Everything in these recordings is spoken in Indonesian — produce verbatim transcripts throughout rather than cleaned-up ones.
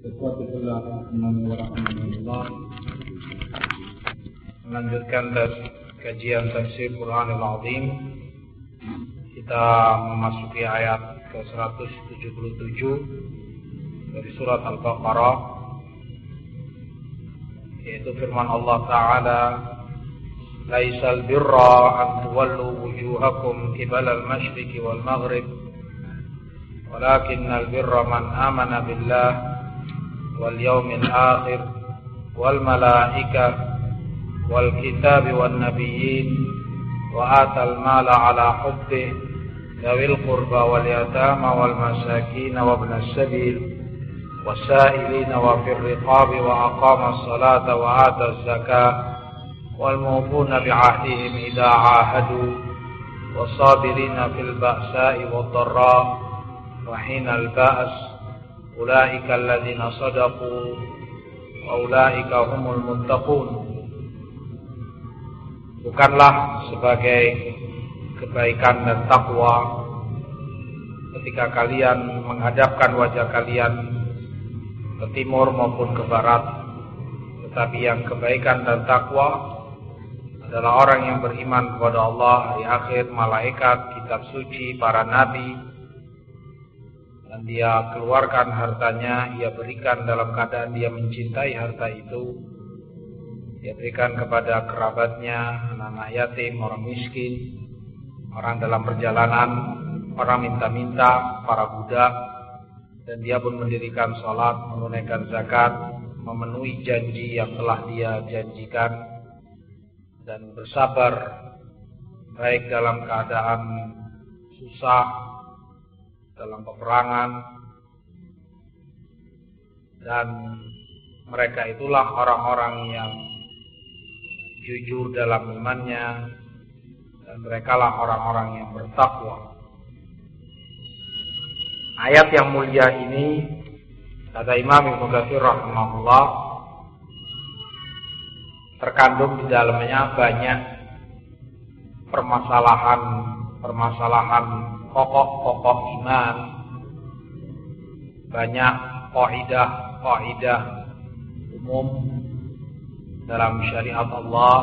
Bismillahirrahmanirrahim. Melanjutkan dari kajian tafsir Quranul Azim, kita memasuki ayat ke seratus tujuh puluh tujuh dari surat Al-Baqarah, yaitu firman Allah Ta'ala, Laisal birra an tuwallu wujuhakum qibala al-masyriqi wal maghrib, walakinnal birra man amana billah wal yawmil akhir wal malaikah wal kitab wan nabiyyin wa atal mala ala hubbih dzawil qurba wal yatama wal masakin wa ibnas sabil wasailina wa fir riqabi wa aqama as-salata wa ata az-zakata wal mufuna bi'ahdihim idza 'ahadu was-sabirina fil ba'sa'i wad dharra wa hinal ba's ulaika alladzina sadaqu wa ulaika humul muttaqun. Bukanlah sebagai kebaikan dan takwa ketika kalian menghadapkan wajah kalian ke timur maupun ke barat, tetapi yang kebaikan dan takwa adalah orang yang beriman kepada Allah, hari akhir, malaikat, kitab suci, para nabi, dan dia keluarkan hartanya, ia berikan dalam keadaan dia mencintai harta itu. Dia berikan kepada kerabatnya, anak-anak yatim, orang miskin, orang dalam perjalanan, orang minta-minta, para budak. Dan dia pun mendirikan sholat, menunaikan zakat, memenuhi janji yang telah dia janjikan, dan bersabar baik dalam keadaan susah, dalam peperangan. Dan mereka itulah orang-orang yang jujur dalam imannya, dan merekalah orang-orang yang bertakwa. Ayat yang mulia ini, kata Imam Ibnu Katsir rahimahullah, terkandung di dalamnya banyak permasalahan-permasalahan pokok-pokok iman, banyak kaidah-kaidah umum dalam syariat Allah,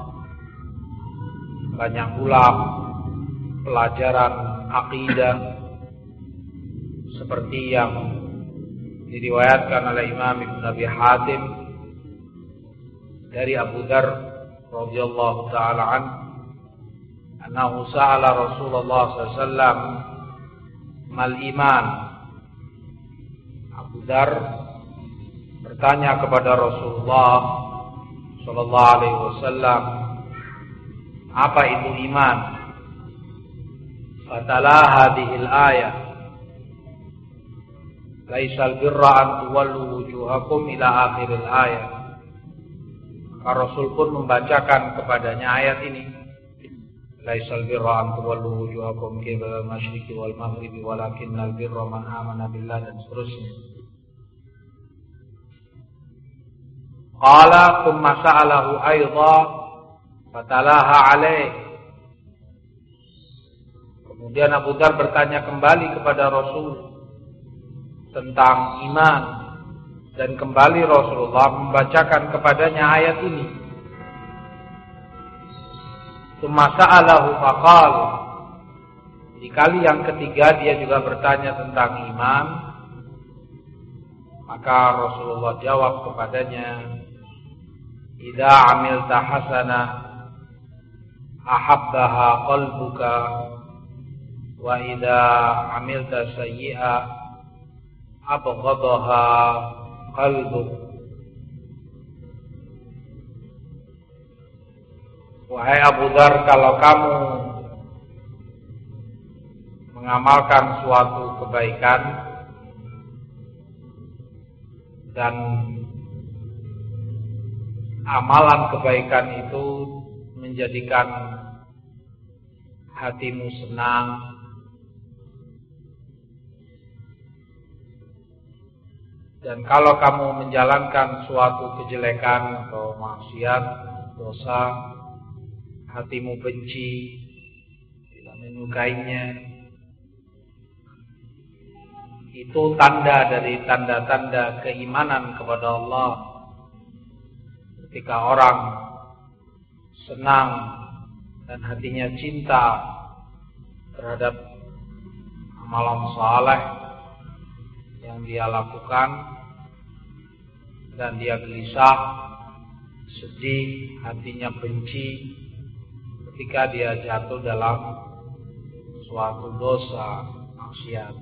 banyak pula pelajaran akidah seperti yang diriwayatkan oleh Imam Ibn Abi Hatim dari Abu Dzar radhiyallahu taala an, annahu sa'ala Rasulullah sallallahu alaihi wasallam mal iman. Abu Dzar bertanya kepada Rasulullah sallallahu alaihi wasallam, apa itu iman? Fatala hadhil ayah, laisal birra an tuwallu wujuhakum ila akhiril ayat. Maka Rasul pun membacakan kepadanya ayat ini, laisal birra an tuwallu wujuhakum qibala al-masyriqi wal maghribi walakinnal birra man amana billah, dan seterusnya. Qala thumma sa'alahu aidha fatalaha alaih. Kemudian Abu Dzar bertanya kembali kepada Rasul tentang iman, dan kembali Rasulullah membacakan kepadanya ayat ini. Tsumma sa'alahu faqal. Di kali yang ketiga dia juga bertanya tentang iman, maka Rasulullah jawab kepadanya, idza amilta hasanah ahabbaha qalbuka wa idza amilta sayyi'ah abghadaha qalbuk. Wahai Abu Dzar, kalau kamu mengamalkan suatu kebaikan dan amalan kebaikan itu menjadikan hatimu senang, dan kalau kamu menjalankan suatu kejelekan atau maksiat, dosa, hatimu benci, tidak menyukainya, itu tanda dari tanda-tanda keimanan kepada Allah. Ketika orang senang dan hatinya cinta terhadap amalan saleh yang dia lakukan, dan dia gelisah, sedih, hatinya benci ketika dia jatuh dalam suatu dosa maksiat.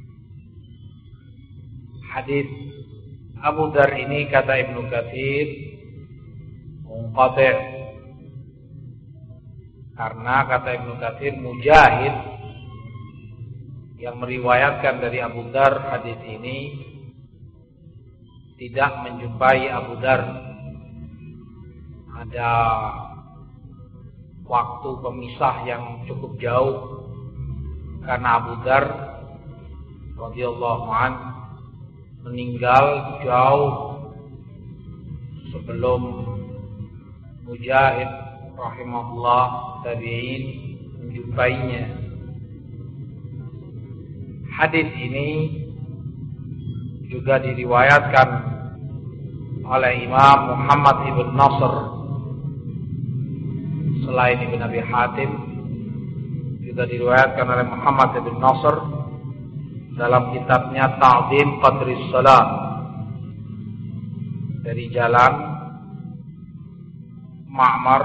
Hadis Abu Dzar ini, kata Ibnu Katsir, munqati', karena kata Ibnu Katsir Mujahid yang meriwayatkan dari Abu Dzar hadis ini tidak menjumpai Abu Dzar. Ada waktu pemisah yang cukup jauh, karena Abu Dzar radhiyallahu anhu meninggal jauh sebelum Mujahid rahimahullah tabi'in menjumpainya. Hadis ini juga diriwayatkan oleh Imam Muhammad ibn Nasr selain Ibn Abi Hatim, juga diriwayatkan oleh Muhammad ibn Nasr dalam kitabnya Ta'zim Qadris Salat dari jalan Ma'mar,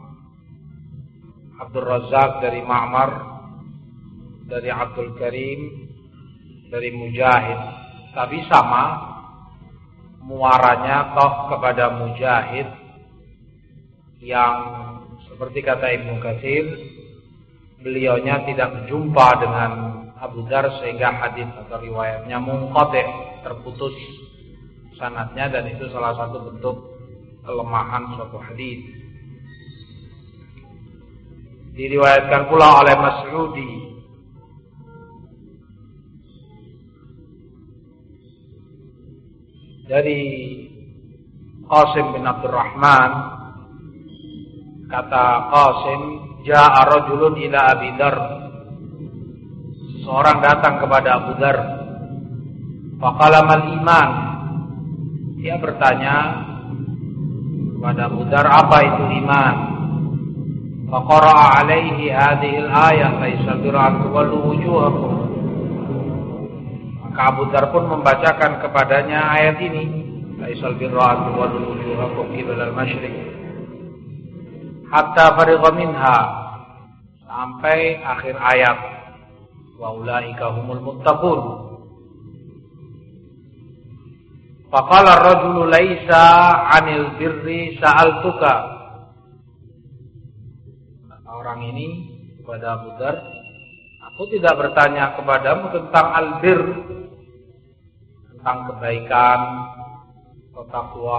Abdul Razak dari Ma'mar, dari Abdul Karim, dari Mujahid, tapi sama muaranya toh kepada Mujahid, yang seperti kata Ibnu Katsir, beliaunya tidak berjumpa dengan Abu Dzar sehingga hadis atau riwayatnya munqati', terputus sanadnya, dan itu salah satu bentuk kelemahan suatu hadis. Diriwayatkan pula oleh Mas'udi dari Qasim bin Abdurrahman, kata Qasim, ja'a rajulun ila Abi Dzar, seorang datang kepada Abu Dzar, faqala mal iman, dia bertanya kepada Abu Dzar, apa itu iman? Faqara'a alaihi hadhihi al-ayah, laisa birra an tuwallu wujuhakum. Maka Abu Dzar pun membacakan kepadanya ayat ini, laisa birra an tuwallu wujuhakum qibala al-masyriq, hatta farigha minha, sampai akhir ayat, wa ulaika humul muttaqun. Faqala ar-rajulu laisa 'anil birri sa'altuka. Orang ini kepada Abu Dzar, aku tidak bertanya kepadamu tentang albir, tentang kebaikan atau takwa.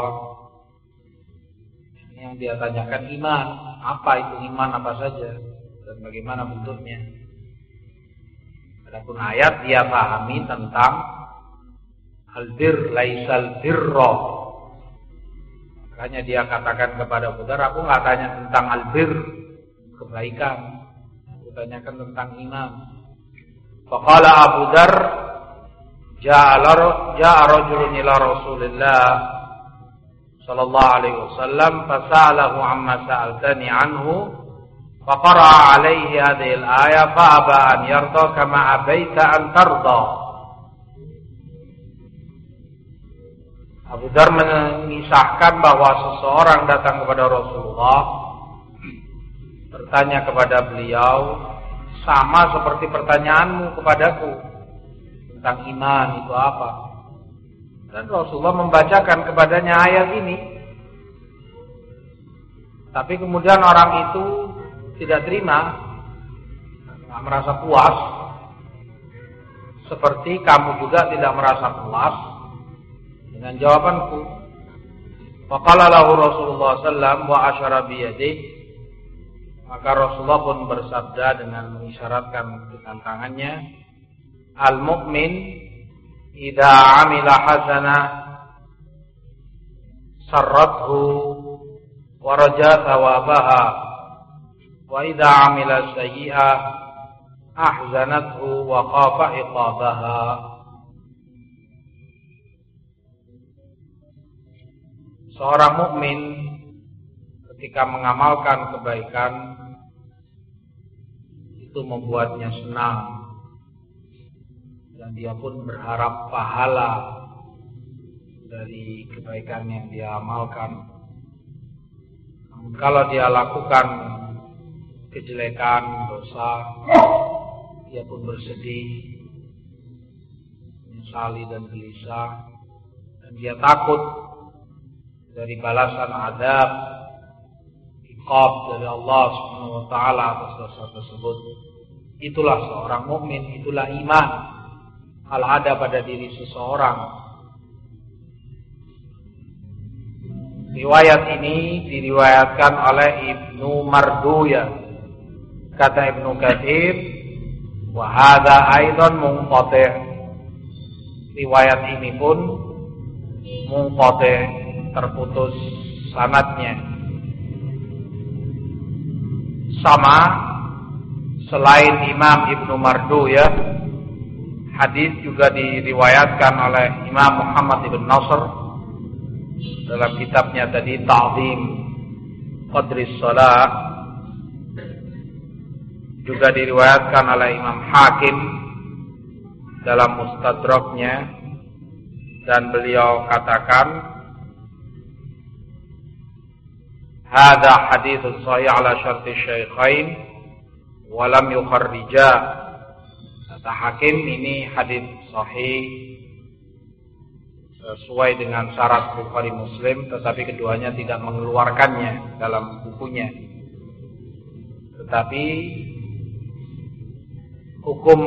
Yang dia tanyakan iman, apa itu iman, apa saja dan bagaimana bentuknya. Adapun ayat dia pahami tentang albir, laisal birra. Makanya dia katakan kepada Abu Dzar, aku nggak tanya tentang albir, kebaikan, aku tanyakan tentang iman. Faqala Abu Dzar, ja'a rajulun ila Rasulillah sallallahu alaihi wasallam fasa'alahu amma sa'altani anhu faqara'a alaihi hadhihi al-ayah fa'aba an yarda kama abaita an tarda. Abu Dzar mengisahkan bahwa seseorang datang kepada Rasulullah, bertanya kepada beliau sama seperti pertanyaanmu kepadaku tentang iman itu apa. Dan Rasulullah membacakan kepadanya ayat ini. Tapi kemudian orang itu tidak terima, tidak merasa puas, seperti kamu juga tidak merasa puas dengan jawabanku. Faqala lahu Rasulullah sallallahu alaihi wasallam wa asyara bi yadihi, maka Rasulullah pun bersabda dengan mengisyaratkan dengan tangannya, al-mu'min idza 'amila hasanah sarrathu wa raja thawabaha wa idza 'amila sayyi'ah ahzanathu wa khafa iqabaha. seorang mukmin ketika mengamalkan kebaikan itu membuatnya senang dan dia pun berharap pahala dari kebaikan yang dia amalkan. Namun kalau dia lakukan kejelekan, dosa, dia pun bersedih, menyesali dan gelisah, dan dia takut dari balasan azab, iqab dari Allah Subhanahu wa taala atas dosa tersebut. Itulah seorang mukmin, itulah iman hal ada pada diri seseorang. Riwayat ini diriwayatkan oleh Ibnu Marduyah. Kata Ibnu Katsir, wa hadza aidan munqati'. Riwayat ini pun munqati', terputus sanadnya. Sama selain Imam Ibnu Marduyah, hadis juga diriwayatkan oleh Imam Muhammad ibn Nasr dalam kitabnya tadi Ta'zim Qadris Shalah, juga diriwayatkan oleh Imam Hakim dalam Mustadraknya, dan beliau katakan hadza haditsun sahih ala syarti syaikhain wa lam yukharrija. Kata Hakim, ini hadis sahih sesuai dengan syarat Bukhari Muslim, tetapi keduanya tidak mengeluarkannya dalam bukunya. Tetapi hukum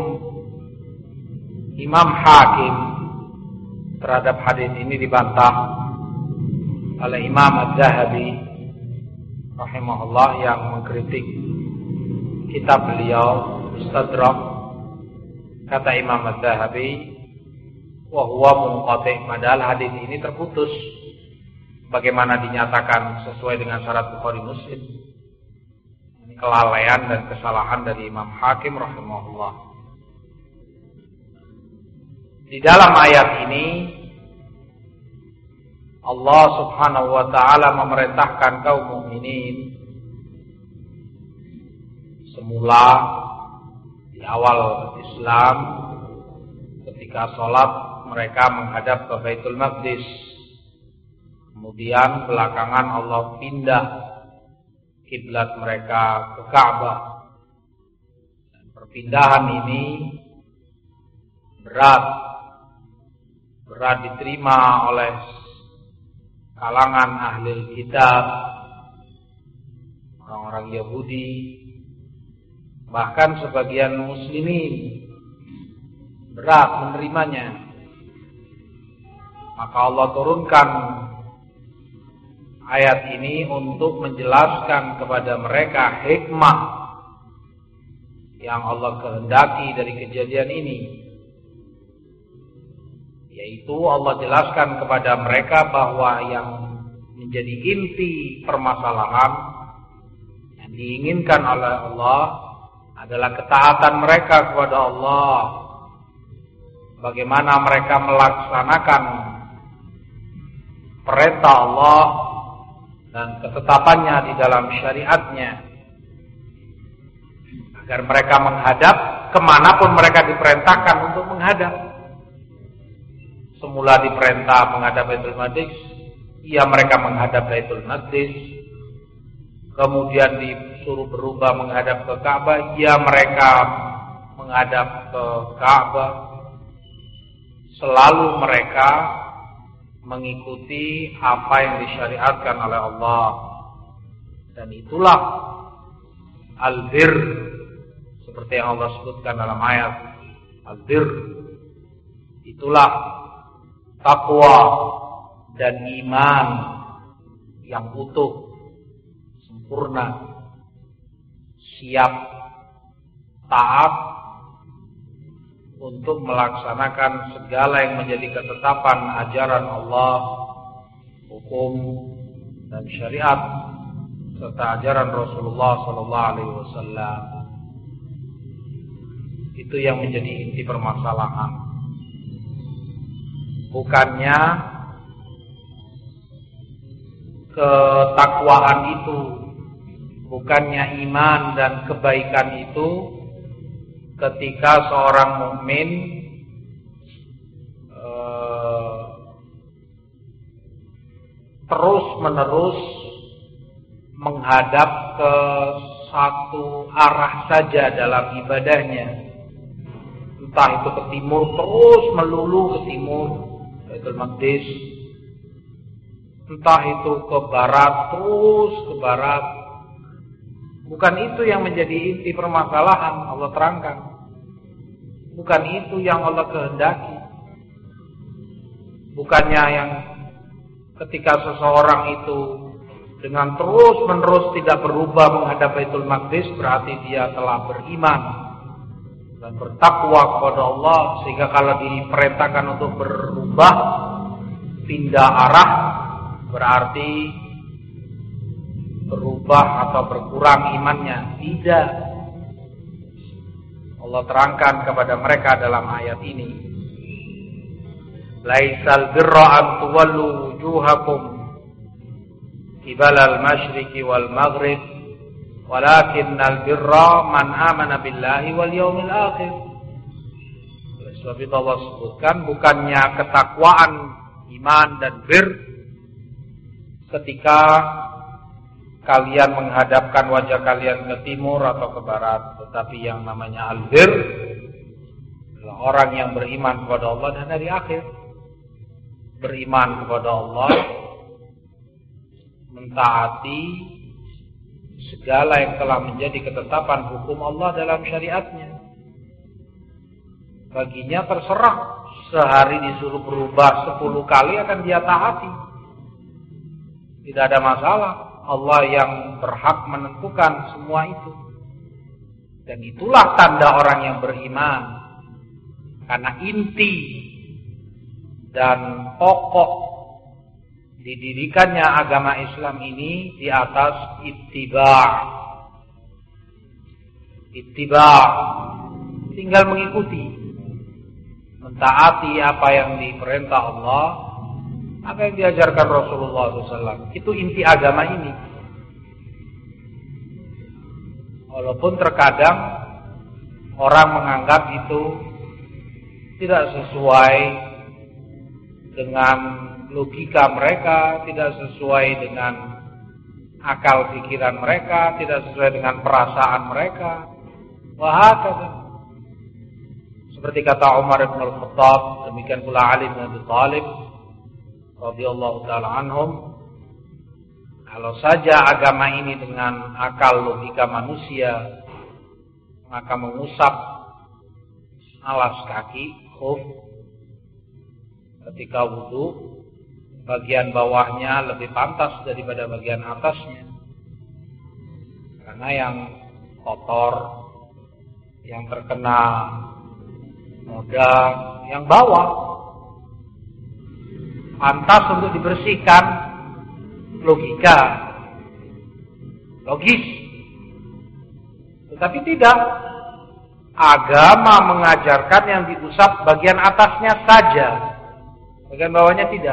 Imam Hakim terhadap hadis ini dibantah oleh Imam Az-Zahabi rahimahullah yang mengkritik kitab beliau Mustadrak. Kata Imam Az-Zahabi, wa huwa munqati', padahal hadis ini terputus. Bagaimana dinyatakan sesuai dengan syarat Bukhari Muslim? Ini kelalaian dan kesalahan dari Imam Hakim rahimahullah. Di dalam ayat ini Allah Subhanahu wa taala memerintahkan kaum mukminin semula di awal Islam, ketika sholat mereka menghadap ke Baitul Maqdis. Kemudian belakangan Allah pindah kiblat mereka ke Ka'bah. Dan perpindahan ini berat, berat diterima oleh kalangan ahli kitab, orang-orang Yahudi, bahkan sebagian muslimin berat menerimanya. Maka Allah turunkan ayat ini untuk menjelaskan kepada mereka hikmah yang Allah kehendaki dari kejadian ini, yaitu Allah jelaskan kepada mereka bahwa yang menjadi inti permasalahan yang diinginkan oleh Allah adalah ketaatan mereka kepada Allah. Bagaimana mereka melaksanakan perintah Allah dan ketetapannya di dalam syariatnya, agar mereka menghadap kemanapun mereka diperintahkan untuk menghadap. Semula diperintah menghadap Baitul Maqdis, ya mereka menghadap Baitul Maqdis. Kemudian disuruh berubah menghadap ke Ka'bah, ya mereka menghadap ke Ka'bah. Selalu mereka mengikuti apa yang disyariatkan oleh Allah. Dan itulah al-bir, seperti yang Allah sebutkan dalam ayat al-bir. Itulah takwa dan iman yang utuh, sempurna, siap, taat untuk melaksanakan segala yang menjadi ketetapan ajaran Allah, hukum dan syariat, serta ajaran Rasulullah sallallahu alaihi wasallam. Itu yang menjadi inti permasalahan. Bukannya ketakwaan itu, bukannya iman dan kebaikan itu ketika seorang mukmin eh, terus-menerus menghadap ke satu arah saja dalam ibadahnya. Entah itu ke timur, terus melulu ke timur, Baitul Maqdis. Entah itu ke barat, terus ke barat. Bukan itu yang menjadi inti permasalahan, Allah terangkan. Bukan itu yang Allah kehendaki. Bukannya yang ketika seseorang itu dengan terus-menerus tidak berubah menghadap Baitul Maqdis, berarti dia telah beriman dan bertakwa kepada Allah, sehingga kalau diperintahkan untuk berubah, pindah arah, berarti berubah atau berkurang imannya. Tidak. Allah terangkan kepada mereka dalam ayat ini, laisal birra an tuwallu wujuhakum qibala al-masyriqi wal maghrib walakinnal birra man amana billahi wal yawmil akhir. Sebab itu Allah sebutkan, bukannya ketakwaan, iman dan bir ketika kalian menghadapkan wajah kalian ke timur atau ke barat, tetapi yang namanya al-bir adalah orang yang beriman kepada Allah dan hari akhir. Beriman kepada Allah, mentaati segala yang telah menjadi ketetapan hukum Allah dalam syariatnya. Baginya terserah, sehari disuruh berubah sepuluh kali akan dia taati. Tidak ada masalah. Allah yang berhak menentukan semua itu. Dan itulah tanda orang yang beriman. Karena inti dan pokok didirikannya agama Islam ini di atas ittiba'. Ittiba', tinggal mengikuti, mentaati apa yang diperintah Allah, apa yang diajarkan Rasulullah shallallahu alaihi wasallam. Itu inti agama ini. Walaupun terkadang orang menganggap itu tidak sesuai dengan logika mereka, tidak sesuai dengan akal pikiran mereka, tidak sesuai dengan perasaan mereka. Wahakata. Seperti kata Umar bin Al-Khattab, demikian pula Ali bin Abi Thalib radhiyallahu taala anhum, kalau saja agama ini dengan akal logika manusia, maka mengusap alas kaki, khuf, ketika wudu, bagian bawahnya lebih pantas daripada bagian atasnya. Karena yang kotor, yang terkena noda, yang bawah pantas untuk dibersihkan, logika, logis. Tetapi tidak. Agama mengajarkan yang diusap bagian atasnya saja, bagian bawahnya tidak.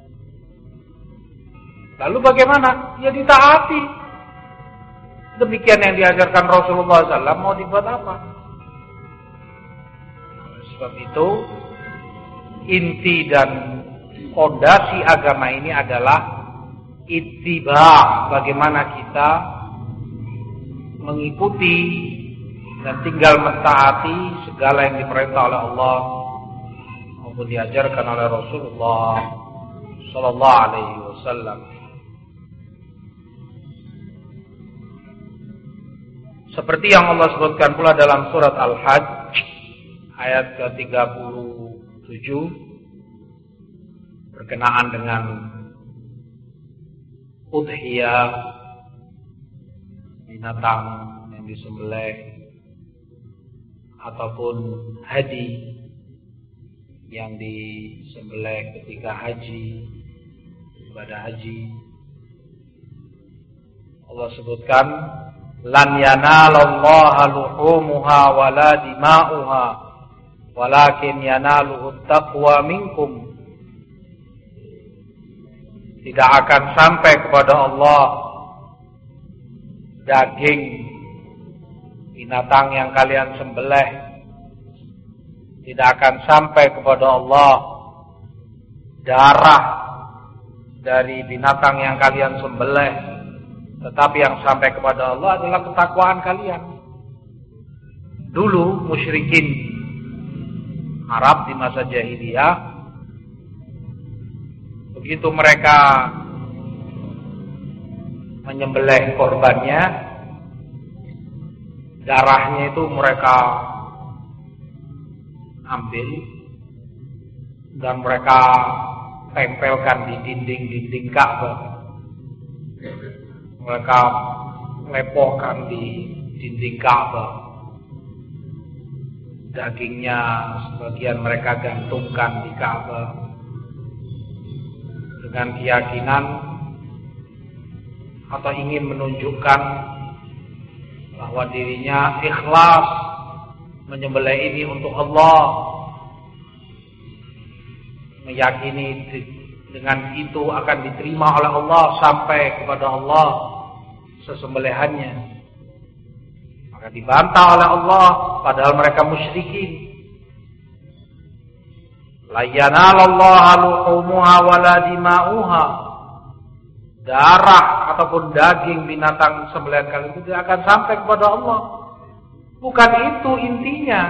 Lalu bagaimana? Ya ditaati. Demikian yang diajarkan Rasulullah shallallahu alaihi wasallam, mau dibuat apa? Sebab itu inti dan fondasi agama ini adalah ittiba', bagaimana kita mengikuti dan tinggal mentaati segala yang diperintah oleh Allah maupun diajarkan oleh Rasulullah sallallahu alaihi wasallam. Seperti yang Allah sebutkan pula dalam surat Al-Hajj ayat ke tiga puluh tujuh berkenaan dengan udhiyah, binatang yang disembelih, ataupun hadi yang disembelih ketika haji, ibadah haji. Allah sebutkan, lan yanalallaha luhumuha wala dima'uha walakin yanaluhu taqwa minkum. tidak akan sampai kepada Allah daging binatang yang kalian sembelih, tidak akan sampai kepada Allah darah dari binatang yang kalian sembelih, tetapi yang sampai kepada Allah adalah ketakwaan kalian. Dulu musyrikin Arab di masa jahiliyah, begitu mereka menyembelih korbannya, darahnya itu mereka ambil dan mereka tempelkan di dinding-dinding Ka'bah. Mereka lepohkan di dinding Ka'bah. Dagingnya sebagian mereka gantungkan di Ka'bah dengan keyakinan atau ingin menunjukkan bahwa dirinya ikhlas menyembelih ini untuk Allah, meyakini dengan itu akan diterima oleh Allah sampai kepada Allah sesembelihannya. Maka dibantah oleh Allah, padahal mereka musyrikin. La yanalallaha luhumuha wala dima'uha. Darah ataupun daging binatang sembelihan kalian itu tidak akan sampai kepada Allah. Bukan itu intinya.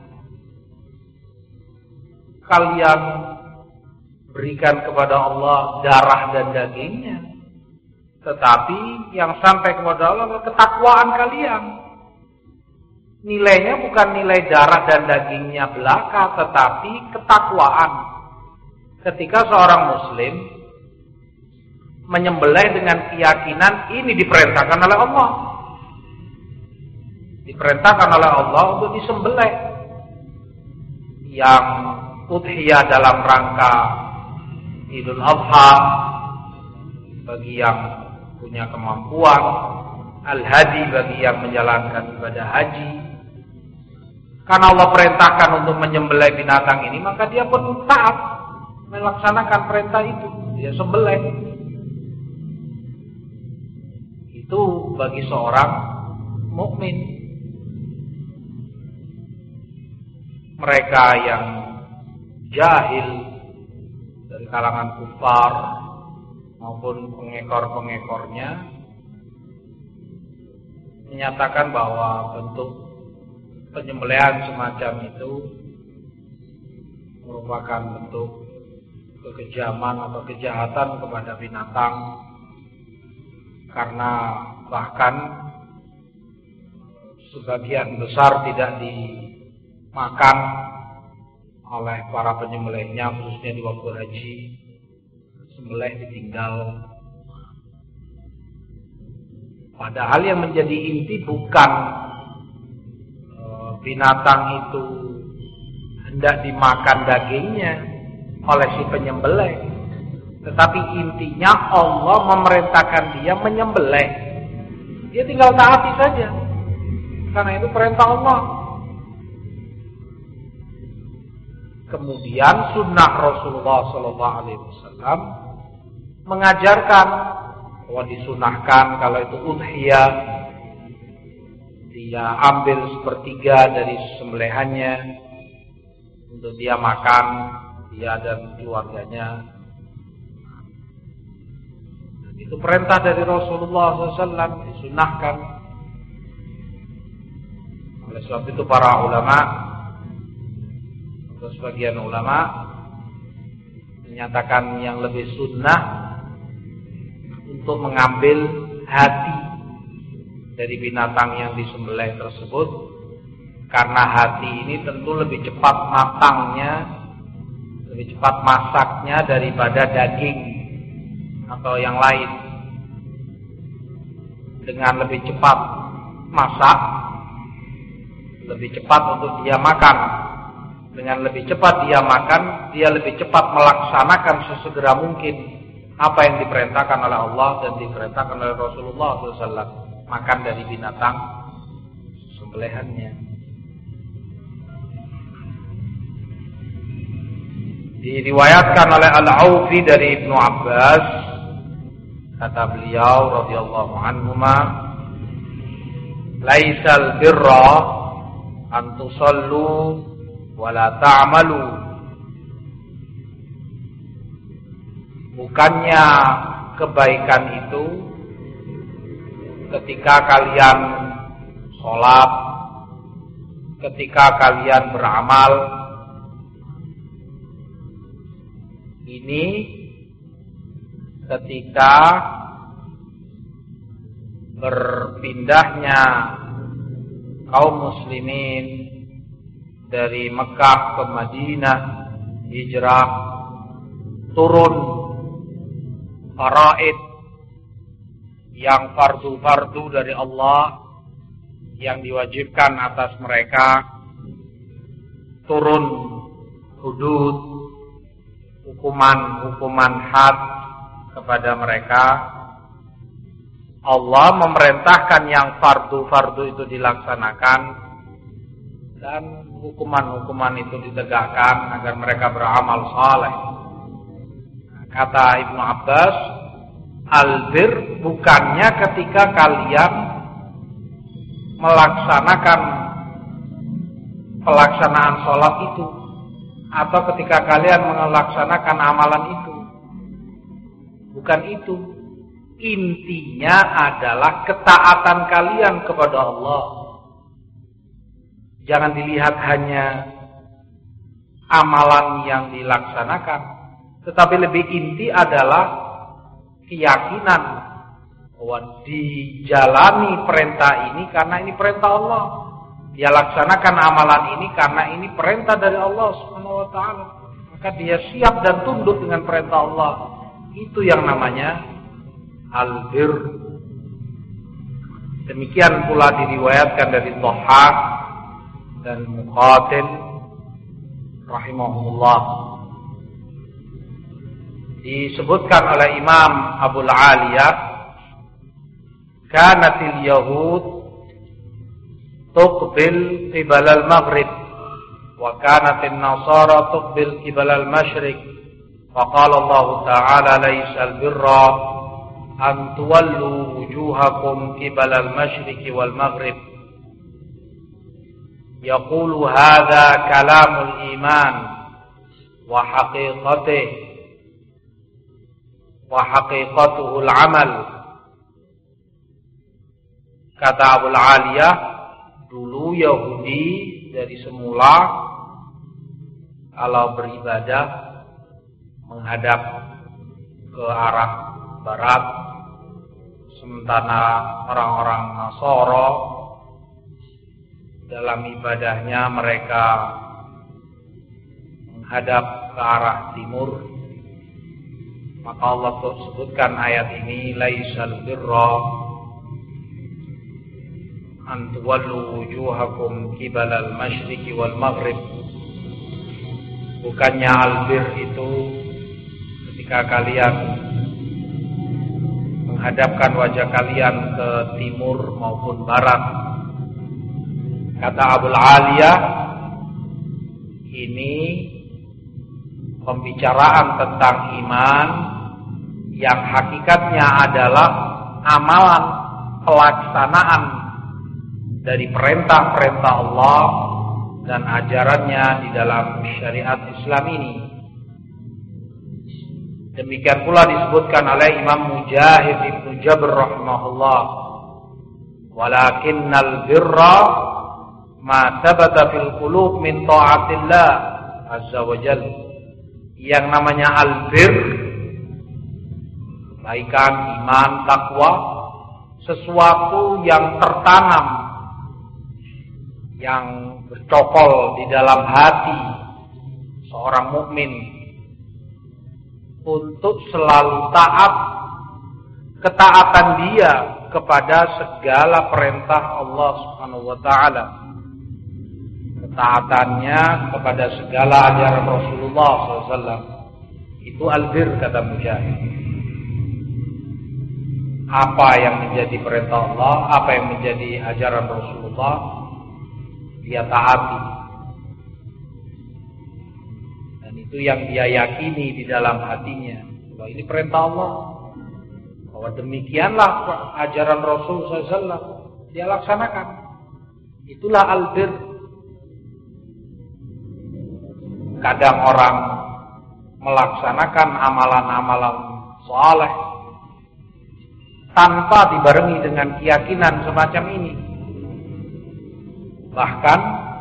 Kalian berikan kepada Allah darah dan dagingnya, tetapi yang sampai kepada Allah adalah ketakwaan kalian. Nilainya bukan nilai darah dan dagingnya belaka, tetapi ketakwaan. Ketika seorang muslim menyembelih dengan keyakinan ini diperintahkan oleh Allah, diperintahkan oleh Allah untuk disembelih, yang udhiyah dalam rangka Idul Adha bagi yang punya kemampuan, al-hadi bagi yang menjalankan ibadah haji. Karena Allah perintahkan untuk menyembelih binatang ini, maka dia pun taat melaksanakan perintah itu, dia sembelih. Itu bagi seorang mukmin. Mereka yang jahil dari kalangan kufar maupun pengekor-pengekornya menyatakan bahwa bentuk penyembelihan semacam itu merupakan bentuk kekejaman atau kejahatan kepada binatang, karena bahkan sebagian besar tidak dimakan oleh para penyembelihnya, khususnya di waktu haji. Sembelih ditinggal. Padahal yang menjadi inti bukan e, binatang itu hendak dimakan dagingnya oleh si penyembelih, tetapi intinya Allah memerintahkan dia menyembelih. Dia tinggal taati saja, karena itu perintah Allah. Kemudian sunnah Rasulullah Sallallahu Alaihi Wasallam mengajarkan bahwa disunahkan kalau itu udhiyah, dia ambil sepertiga dari sembelihannya untuk dia makan, dia dan keluarganya. Dan itu perintah dari Rasulullah Sallallahu Alaihi Wasallam, disunahkan. Oleh sebab itu para ulama atau sebagian ulama menyatakan yang lebih sunnah untuk mengambil hati dari binatang yang disembelih tersebut, karena hati ini tentu lebih cepat matangnya, lebih cepat masaknya daripada daging atau yang lain. Dengan lebih cepat masak, lebih cepat untuk dia makan. Dengan lebih cepat dia makan, dia lebih cepat melaksanakan sesegera mungkin apa yang diperintahkan oleh Allah dan diperintahkan oleh Rasulullah shallallahu alaihi wasallam, makan dari binatang sembelihannya. Diriwayatkan oleh Al-Aufi dari Ibnu Abbas Kata beliau radhiyallahu anhuma, laisal birra an tusallu wa la ta'malu. Bukannya kebaikan itu ketika kalian sholat, ketika kalian beramal. Ini ketika berpindahnya kaum muslimin dari Mekah ke Madinah, hijrah, turun faraid yang fardu-fardu dari Allah yang diwajibkan atas mereka, turun hudud, hukuman-hukuman had kepada mereka. Allah memerintahkan yang fardu-fardu itu dilaksanakan dan hukuman-hukuman itu ditegakkan agar mereka beramal saleh. Kata Ibnu Abbas, albir bukannya ketika kalian melaksanakan pelaksanaan sholat itu atau ketika kalian melaksanakan amalan itu. Bukan itu. Intinya adalah ketaatan kalian kepada Allah. Jangan dilihat hanya amalan yang dilaksanakan, tetapi lebih inti adalah keyakinan bahwa dijalani perintah ini karena ini perintah Allah. Dia laksanakan amalan ini karena ini perintah dari Allah Subhanahu wa taala. Maka dia siap dan tunduk dengan perintah Allah. Itu yang namanya albir. Demikian pula diriwayatkan dari Dhahhak dan Muqatil rahimahullah. Disebutkan oleh Imam Abul Aliyah, kanatil yahud tuqbil qibala al-maghrib wa kanatin nasara tuqbil qibala al-masyriq. Faqala Allah Ta'ala laysal birra an tuwallu wujuhakum qibala al-masyriq wal maghrib. Yaqulu hadha kalamul iman wa haqiqatihi wa haqiqatuhu al-amal. Kata Abul Aliyah, dulu Yahudi dari semula kalau beribadah menghadap ke arah barat, sementara orang-orang Nasara dalam ibadahnya mereka menghadap ke arah timur. Maka Allah sebutkan ayat ini, laisal birra an tuwallu wujuhakum qibala al-masyriqi wal maghrib. Bukannya albir itu ketika kalian menghadapkan wajah kalian ke timur maupun barat. Kata Abul Aliyah, ini pembicaraan tentang iman yang hakikatnya adalah amalan pelaksanaan dari perintah-perintah Allah dan ajarannya di dalam syariat Islam ini. Demikian pula disebutkan oleh Imam Mujahid Ibnu Jabr rahimahullah, walakinnal birra ma thabata fil qulub min ta'atillah azza wa jalla. Yang namanya albir, kebaikan, iman, takwa, sesuatu yang tertanam, yang bercokol di dalam hati seorang mukmin untuk selalu taat, ketaatan dia kepada segala perintah Allah Subhanahu wa taala, ketaatannya kepada segala ajaran Rasulullah shallallahu alaihi wasallam. Itu albir, kata Mujahid. Apa yang menjadi perintah Allah, apa yang menjadi ajaran Rasulullah, dia taati. Dan itu yang dia yakini di dalam hatinya, bahwa ini perintah Allah. bahwa demikianlah ajaran Rasul sallallahu alaihi wasallam, dia laksanakan. Itulah albir. Kadang orang melaksanakan amalan-amalan saleh tanpa dibarengi dengan keyakinan semacam ini. Bahkan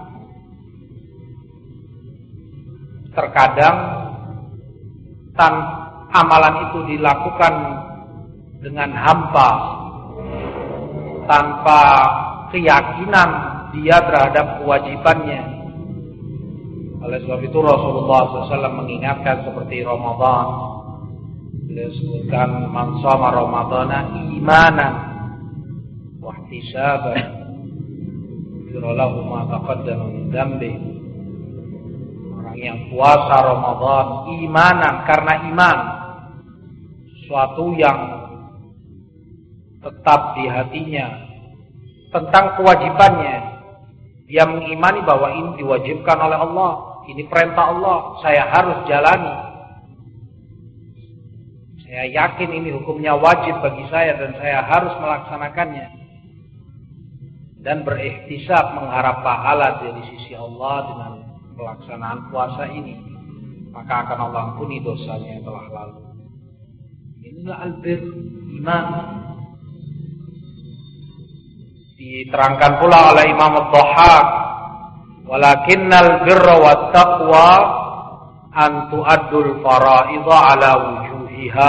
terkadang tan amalan itu dilakukan dengan hampa, tanpa keyakinan dia terhadap kewajibannya. Oleh sebab itu Rasulullah shallallahu alaihi wasallam mengingatkan seperti Ramadan. Beliau sebutkan man shoma ramadhana imanan wa ihtisaban ghufira lahu ma taqaddama min dhanbi. Orang yang puasa Ramadan imanan karena iman, sesuatu yang tetap di hatinya tentang kewajibannya. Dia mengimani bahwa ini diwajibkan oleh Allah, ini perintah Allah, saya harus jalani. Saya yakin ini hukumnya wajib bagi saya dan saya harus melaksanakannya. Dan berikhtisab mengharap pahala dari sisi Allah dengan pelaksanaan puasa ini. Maka akan Allah ampuni dosanya yang telah lalu. Inilah albir, iman. Diterangkan pula oleh Imam Ad-Dhahhak, walakinnal birra wat taqwa an tu'addul fara'idha ala wujuhiha.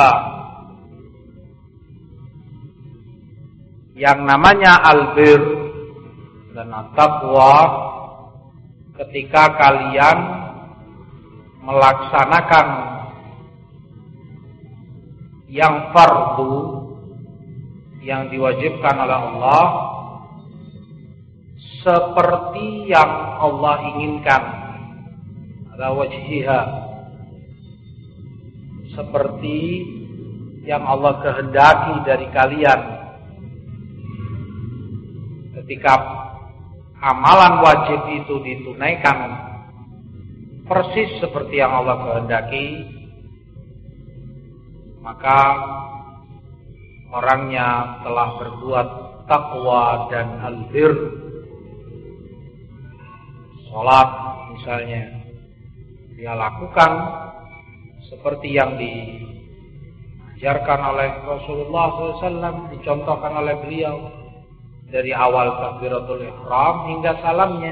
Yang namanya albir dan at-taqwa ketika kalian melaksanakan yang fardu yang diwajibkan oleh Allah seperti yang Allah inginkan, ala wajhiha, seperti yang Allah kehendaki dari kalian. Ketika amalan wajib itu ditunaikan persis seperti yang Allah kehendaki, maka orangnya telah berbuat taqwa dan albir. Salat misalnya dia lakukan seperti yang diajarkan oleh Rasulullah shallallahu alaihi wasallam, dicontohkan oleh beliau dari awal takbiratul ihram hingga salamnya.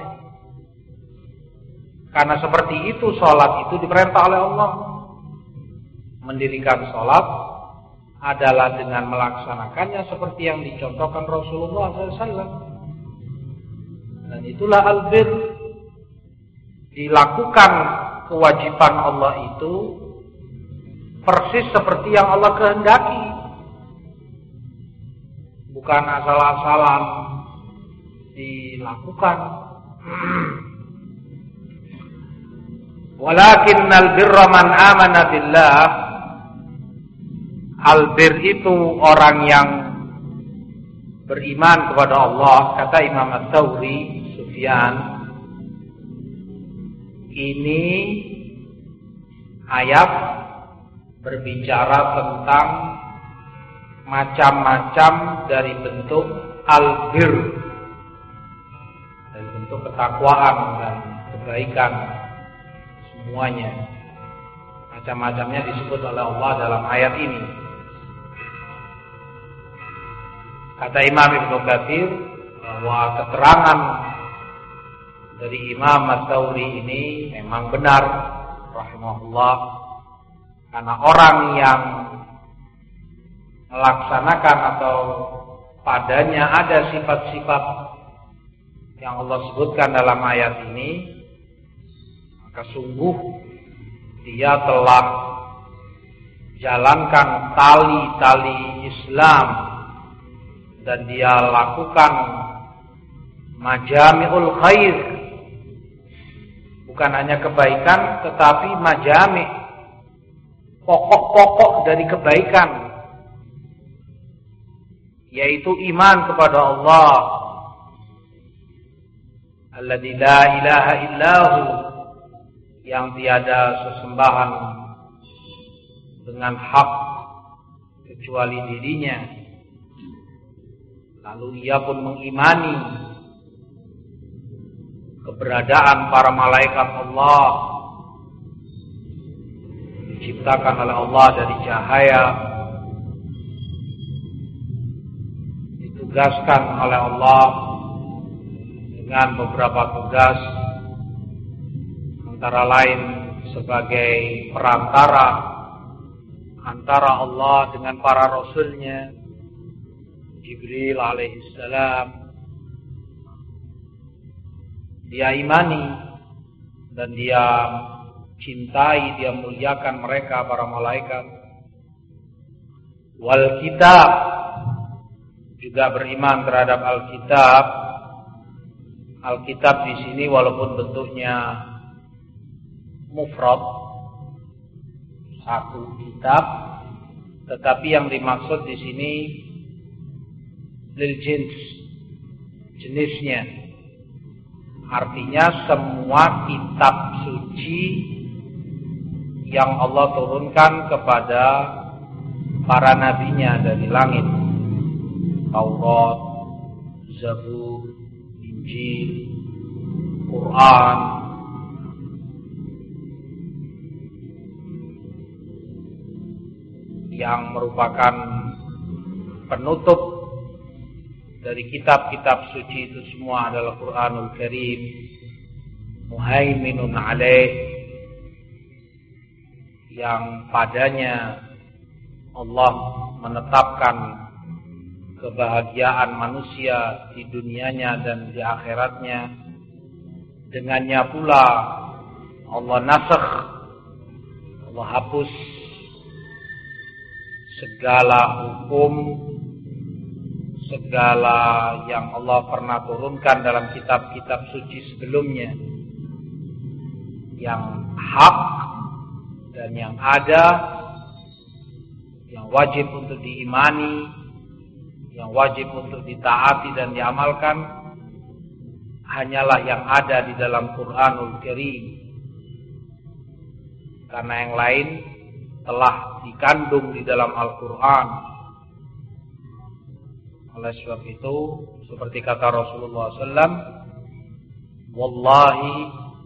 Karena seperti itu salat itu diperintah oleh Allah. Mendirikan salat adalah dengan melaksanakannya seperti yang dicontohkan Rasulullah shallallahu alaihi wasallam. Dan itulah albir. Dilakukan kewajiban Allah itu persis seperti yang Allah kehendaki, bukan asal-asalan dilakukan. Walakinnal birra man amana billah. Albir itu orang yang beriman kepada Allah, kata Imam Ats-Tsauri, Sufyan. Ini ayat berbicara tentang macam-macam dari bentuk albir, dari bentuk ketakwaan dan kebaikan semuanya. Macam-macamnya disebut oleh Allah dalam ayat ini. Kata Imam Ibnu Katsir bahwa keterangan dari Imam Ats-Tsauri ini memang benar rahimahullah, karena orang yang melaksanakan atau padanya ada sifat-sifat yang Allah sebutkan dalam ayat ini, maka sungguh dia telah jalankan tali-tali Islam dan dia lakukan majami'ul khair. Bukan hanya kebaikan, tetapi majami', pokok-pokok dari kebaikan, yaitu iman kepada Allah, alladzi la ilaha illahu, yang tiada sesembahan dengan hak kecuali dirinya. Lalu ia pun mengimani keberadaan para malaikat Allah, diciptakan oleh Allah dari cahaya, ditugaskan oleh Allah dengan beberapa tugas, antara lain sebagai perantara antara Allah dengan para rasulnya, Jibril alaihissalam. Dia imani dan dia cintai, dia muliakan mereka para malaikat. Wal kitab, juga beriman terhadap Alkitab. Alkitab di sini walaupun bentuknya mufrad, satu kitab, tetapi yang dimaksud di sini lil jins, jenisnya. Artinya semua kitab suci yang Allah turunkan kepada para nabinya dari langit. Taurat, Zabur, Injil, Quran. Yang merupakan penutup dari kitab-kitab suci itu semua adalah Quranul Karim, muhaiminun alaih, yang padanya Allah menetapkan kebahagiaan manusia di dunianya dan di akhiratnya. Dengannya pula Allah nasakh, Allah hapus segala hukum, segala yang Allah pernah turunkan dalam kitab-kitab suci sebelumnya, yang hak dan yang ada, yang wajib untuk diimani, yang wajib untuk ditaati dan diamalkan, hanyalah yang ada di dalam Quranul Karim. Karena yang lain telah dikandung di dalam Al-Quran. Oleh sebab itu, seperti kata Rasulullah sallallahu alaihi wasallam, Wallahi,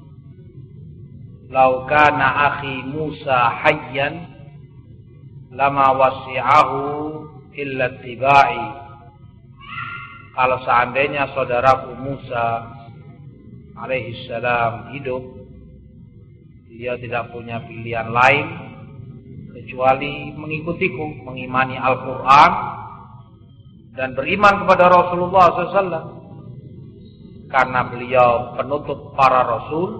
lau kana akhi Musa hayyan, lama wasi'ahu illa tiba'i. Kalau seandainya saudaraku Musa alaihi salam hidup, dia tidak punya pilihan lain kecuali mengikutiku, mengimani Al-Quran dan beriman kepada Rasulullah sallallahu alaihi wasallam, karena beliau penutup para rasul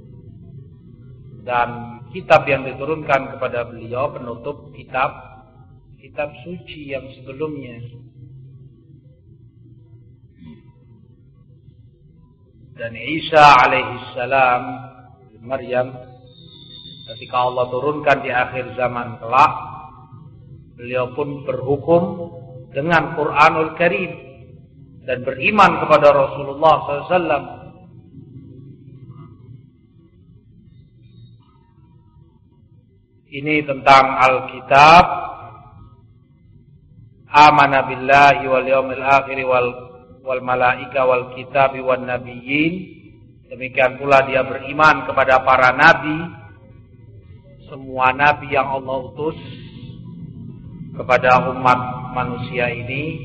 dan kitab yang diturunkan kepada beliau penutup kitab kitab suci yang sebelumnya. Dan Isa alaihissalam, Maryam, ketika Allah turunkan di akhir zaman kelak, beliau pun berhukum dengan Quranul Karim dan beriman kepada Rasulullah sallallahu alaihi wasallam. Ini tentang Alkitab. Amana billahi wal yawmil akhir wal wal malaika wal kitabi wan nabiyyin. Demikian pula dia beriman kepada para nabi, semua nabi yang Allah utus kepada umat manusia ini,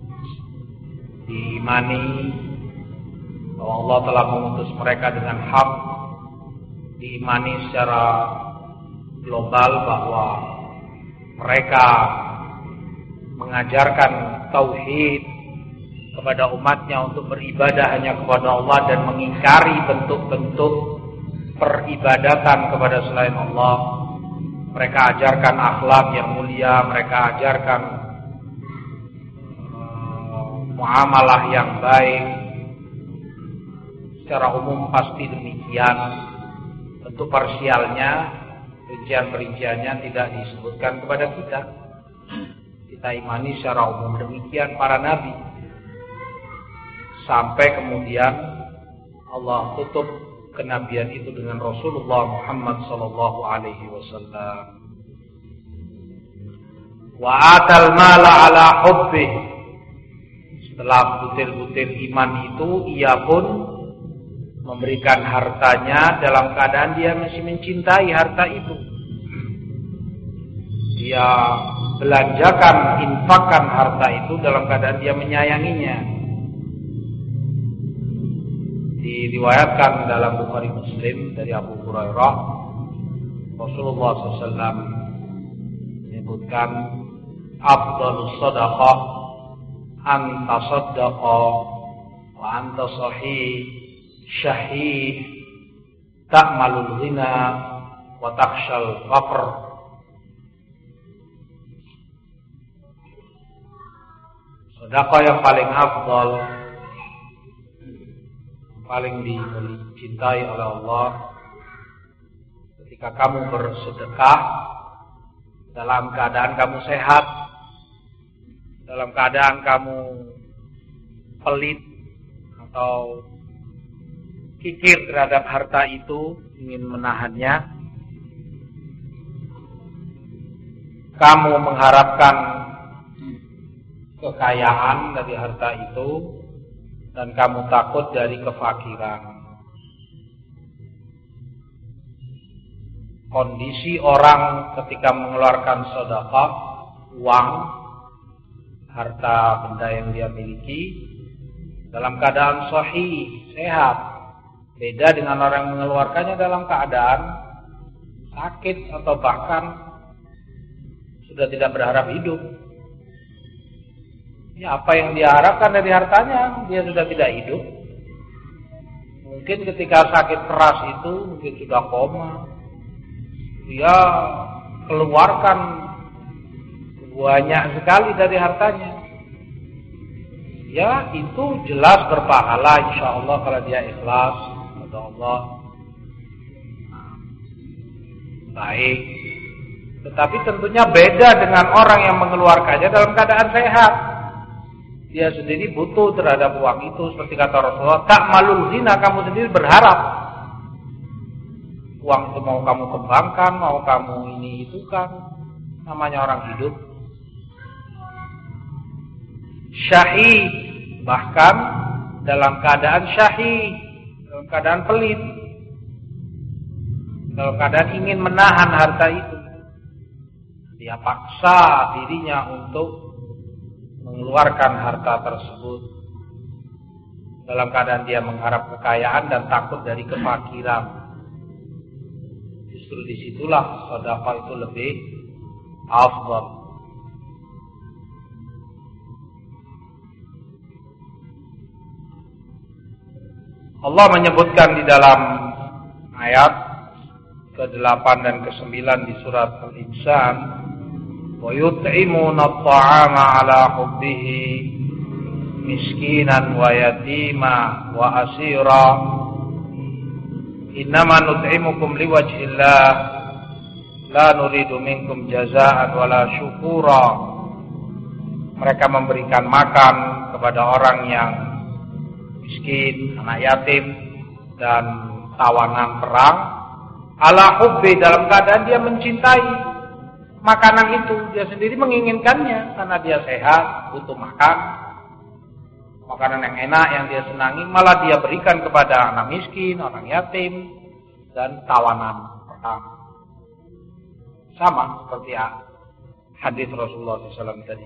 diimani bahwa Allah telah mengutus mereka dengan hak, diimani secara global bahwa mereka mengajarkan tauhid kepada umatnya untuk beribadah hanya kepada Allah dan mengingkari bentuk-bentuk peribadatan kepada selain Allah. Mereka ajarkan akhlak yang mulia, mereka ajarkan uh, muamalah yang baik. Secara umum pasti demikian. Tentu parsialnya, rincian-perinciannya tidak disebutkan kepada kita. Kita imani secara umum demikian para nabi. Sampai kemudian Allah tutup kenabian itu dengan Rasulullah Muhammad sallallahu alaihi wasallam. wa atal mala ala hubbi. Setelah butir-butir iman itu, ia pun memberikan hartanya dalam keadaan dia masih mencintai harta itu. Dia belanjakan, infakkan harta itu dalam keadaan dia menyayanginya. Diriwayatkan dalam Bukhari Muslim dari Abu Hurairah, Rasulullah shallallahu alaihi wasallam menyebutkan, afdhalus shadaqah anta saddaqa wa anta sahih syahih ta'malul ghina wa takhshal faqr. Sedekah yang paling afdal, paling dicintai oleh Allah, ketika kamu bersedekah dalam keadaan kamu sehat, dalam keadaan kamu pelit atau kikir terhadap harta itu, ingin menahannya, kamu mengharapkan kekayaan dari harta itu, dan kamu takut dari kefakiran. Kondisi orang ketika mengeluarkan sedekah, uang, harta benda yang dia miliki, dalam keadaan sahih, sehat, beda dengan orang yang mengeluarkannya dalam keadaan sakit atau bahkan sudah tidak berharap hidup. Ya, apa yang dia harapkan dari hartanya, dia sudah tidak hidup. Mungkin ketika sakit keras itu, mungkin sudah koma, dia keluarkan banyak sekali dari hartanya. Ya, itu jelas berpahala insya Allah kalau dia ikhlas kepada Allah. Baik. Tetapi tentunya beda dengan orang yang mengeluarkannya dalam keadaan sehat. Dia sendiri butuh terhadap uang itu, seperti kata Rasulullah, ta'malul ghina, kamu sendiri berharap uang itu mau kamu kembangkan, mau kamu ini itu kan, namanya orang hidup. Syahih, bahkan dalam keadaan syahih, dalam keadaan pelit, dalam keadaan ingin menahan harta itu, dia paksa dirinya untuk mengeluarkan harta tersebut dalam keadaan dia mengharap kekayaan dan takut dari kefakiran. Justru disitulah sedekah itu lebih afdal. Allah menyebutkan di dalam ayat kedelapan dan kesembilan di surat Al-Insan, wa yut'imuna at-ta'ama 'ala hubbihi miskinan wa yatima wa asira innama nut'imukum liwajhillah la nuridu minkum jazaa'an wala syukura. Mereka memberikan makan kepada orang yang miskin, anak yatim, dan tawanan perang, ala hubbi, dalam keadaan dia mencintai makanan itu, dia sendiri menginginkannya karena dia sehat, butuh makan, makanan yang enak yang dia senangi, malah dia berikan kepada anak miskin, orang yatim, dan tawanan perang. Sama seperti hadis Rasulullah shallallahu alaihi wasallam tadi.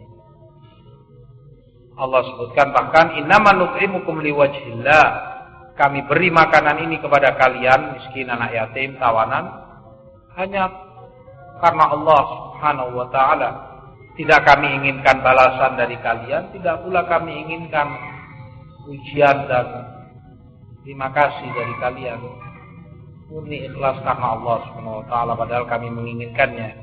Allah sebutkan bahkan, innama nut'imukum liwajhillah, kami beri makanan ini kepada kalian, miskin, anak yatim, tawanan, hanya karena Allah subhanahu wa ta'ala. Tidak kami inginkan balasan dari kalian, tidak pula kami inginkan ujian dan terima kasih dari kalian. Murni ikhlas karena Allah subhanahu wa ta'ala, padahal kami menginginkannya.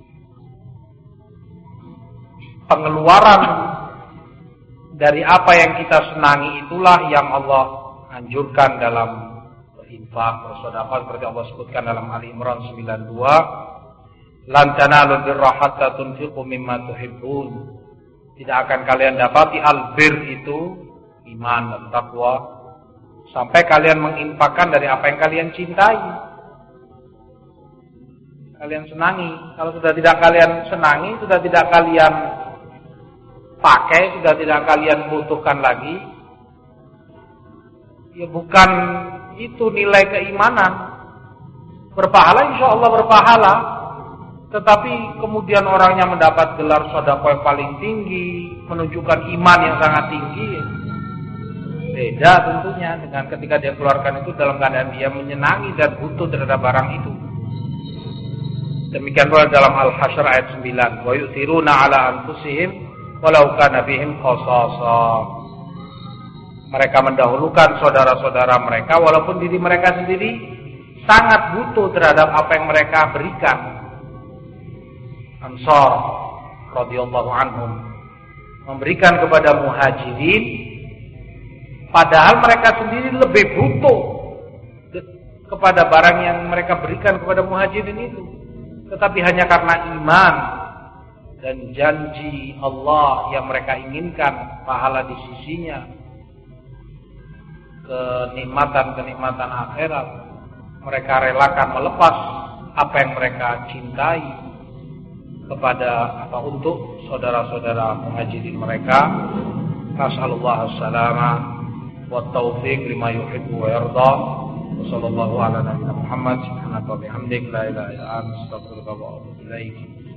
Pengeluaran dari apa yang kita senangi itulah yang Allah anjurkan dalam berinfak, bersedekah, seperti Allah sebutkan dalam Ali Imran sembilan puluh dua, lan tanalul birra hatta tunfiqu mimma tuhibbun. Tidak akan kalian dapati albir itu iman dan takwa sampai kalian menginfakkan dari apa yang kalian cintai. kalian senangi. Kalau sudah tidak kalian senangi, sudah tidak kalian pakai, sudah tidak kalian butuhkan lagi, ya bukan itu nilai keimanan. Berpahala insya Allah berpahala, tetapi kemudian orangnya mendapat gelar sedekah yang paling tinggi, menunjukkan iman yang sangat tinggi. Beda tentunya dengan ketika dia keluarkan itu dalam keadaan dia menyenangi dan butuh terhadap barang itu. Demikian pula dalam Al-Hasyr ayat sembilan, wa yu'thiruna 'ala anfusihim walau kana bihim khasasa. Mereka mendahulukan saudara-saudara mereka walaupun diri mereka sendiri sangat butuh terhadap apa yang mereka berikan. Ansar radhiyallahu anhum memberikan kepada Muhajirin padahal mereka sendiri lebih butuh kepada barang yang mereka berikan kepada Muhajirin itu. Tetapi hanya karena iman dan janji Allah yang mereka inginkan, pahala di sisinya, kenikmatan-kenikmatan akhirat, mereka relakan melepas apa yang mereka cintai kepada apa untuk saudara-saudara Muhajirin mereka. Nasallallahu as-salama wa taufiq lima yuhibbu wa yarda. Wassallallahu ala nabiyyina Muhammad subhanaka wa bihamdik la ilaha illa anta astaghfiruka wa atubu ilaik.